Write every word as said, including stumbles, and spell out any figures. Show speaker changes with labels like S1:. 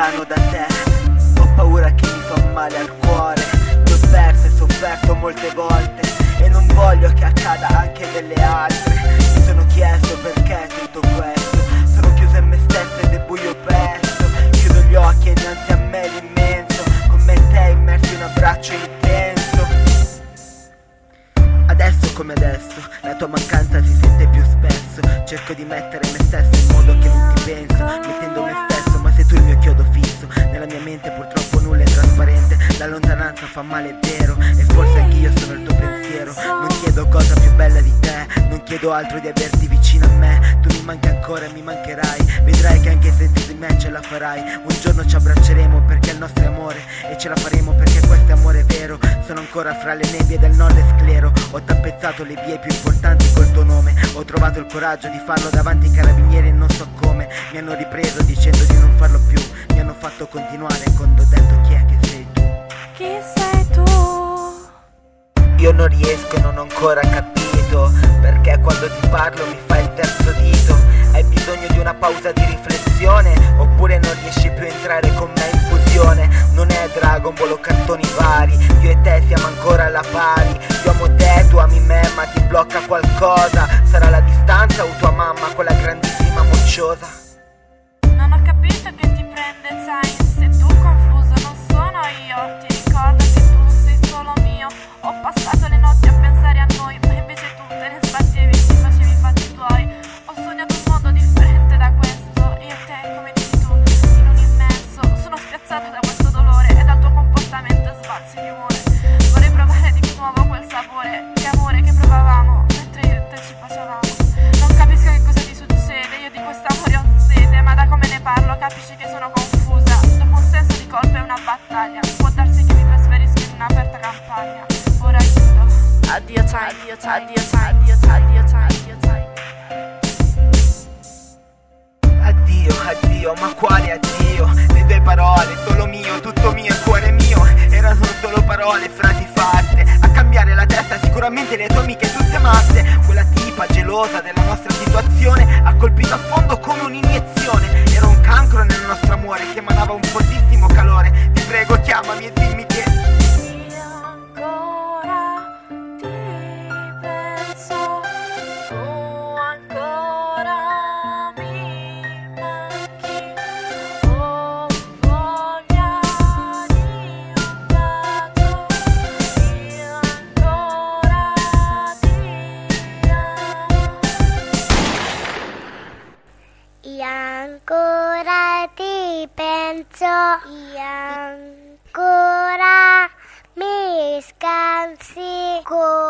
S1: lontano da te. Ho paura che mi fa male al cuore. Ti ho perso e sofferto molte volte e non voglio che accada anche delle altre. Mi sono chiesto perché tutto questo. Sono chiuso in me stesso ed è buio presto. Chiudo gli occhi e innanzi a me l'immenso, come te immerso in un abbraccio intenso. Adesso come adesso, la tua mancanza si sente più spesso. Cerco di mettere me stesso in modo che non ti penso, mettendo me stesso, ma sei tu il mio chiodo fisso. Nella mia mente purtroppo nulla è trasparente. La lontananza fa male, è vero, e forse anch'io sono il tuo pensiero. Non chiedo cosa più bella di te, non chiedo altro di averti vicino a me. Tu mi manchi ancora e mi mancherai. Vedrai che anche senza di me ce la farai. Un giorno ci abbracceremo perché è il nostro amore, e ce la faremo perché questo è amore vero. Sono ancora fra le nebbie del nord e sclero. Ho tappezzato le vie più importanti col tuo nome. Ho trovato il coraggio di farlo davanti ai carabinieri e non so come. Mi hanno ripreso dicendo di non farlo più. Mi hanno fatto continuare quando ho detto chi è che sei tu.
S2: Chi sei tu?
S1: Io non riesco e non ho ancora capito perché quando ti parlo mi fai il terzo dito. Hai bisogno di una pausa di riflessione oppure non riesci più a entrare con me in fusione? Non è Dragon Ball o cartoni vari, io e te siamo ancora alla pari. Io amo te, tu ami me, ma ti blocca qualcosa. Sarà la distanza o tua mamma, quella grandissima mocciosa?
S2: Non ho capito che ti prende, sai. Se tu confuso non sono io. Ti ricordo che tu sei solo mio. Ho passato le notti a pensare a noi, ma invece tu te ne sbattevi e ti facevi i fatti tuoi. Ho sognato un mondo differente da questo, io e te, come dici tu, in un immenso. Sono spiazzata da questo dolore e dal tuo comportamento sbalzi di umore. Vorrei provare di nuovo quel sapore di amore che provavamo mentre io e te ci baciavamo. Non capisco che cosa ti succede, io di quest'amore ho sete, ma da come ne parlo capisci che sono confusa. Dopo un senso di colpa e una battaglia, può darsi che mi trasferisco in un'aperta campagna. Ora chiudo. Addio time, addio time, addio time, addio time, addio time, addio time.
S1: Addio, addio, ma quale addio? Le tue parole, solo mio, tutto mio, il cuore mio. Erano solo parole, frasi fatte a cambiare la testa, sicuramente le tue amiche tutte matte. Quella tipa gelosa della nostra situazione ha colpito a fondo come un'iniezione. Era un cancro nel nostro amore che emanava un fortissimo calore. Ti prego chiamami e dimmi che
S2: Io ancora ti penso, tu ancora mi manchi. Ho voglia di un bacio, io ancora ti amo.
S3: Io ancora ti penso, io ancora mi scansi.